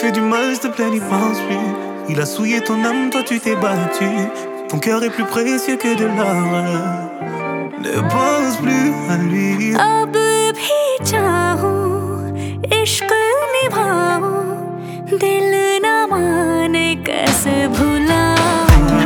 fait du mal, s'il te plaît, n'y pense plus. Il a souillé ton âme, toi tu t'es battu. Ton cœur est plus précieux que de l'or. Ne pense plus à lui. अब भी चाहूं, इश्क निभाऊं, दिल न माने कैसे भुलाऊं.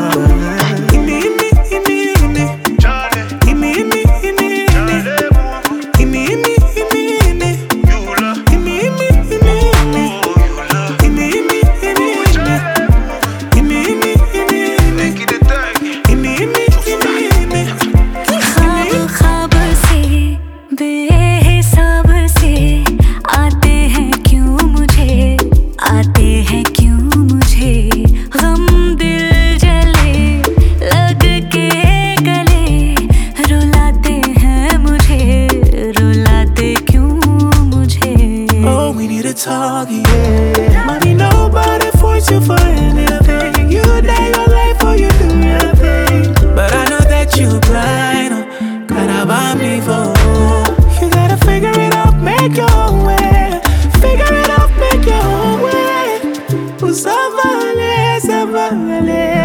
Talk, yeah. Money, nobody force you for anything. You lay your life or you do your thing. But I know that you blind. Gotta buy me for. You gotta figure it out, make your own way. Figure it out, make your own way. Ça va aller, ça va aller.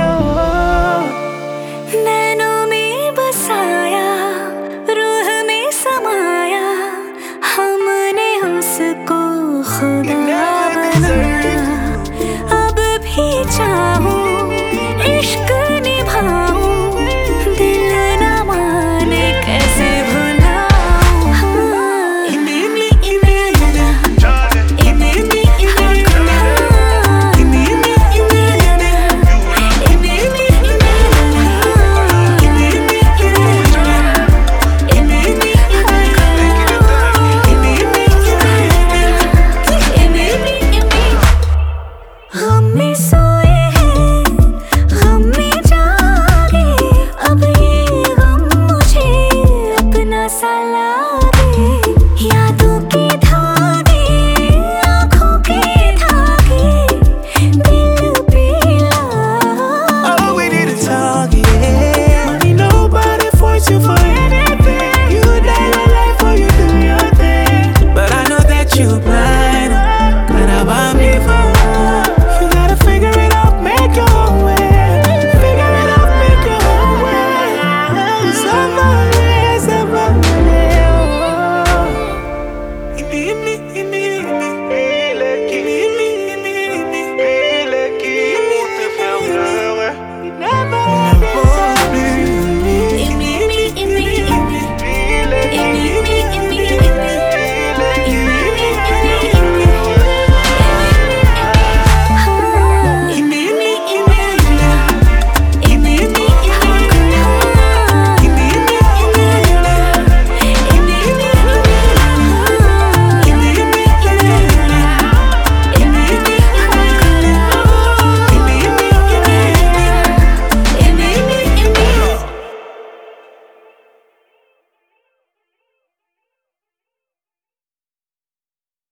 नैनों में बसाया, रूह में समाया, हमने उसको खुदा बनाया. अब भी चाहूं, इश्क निभाऊं, दिल न माने कैसे भुलाऊं. याद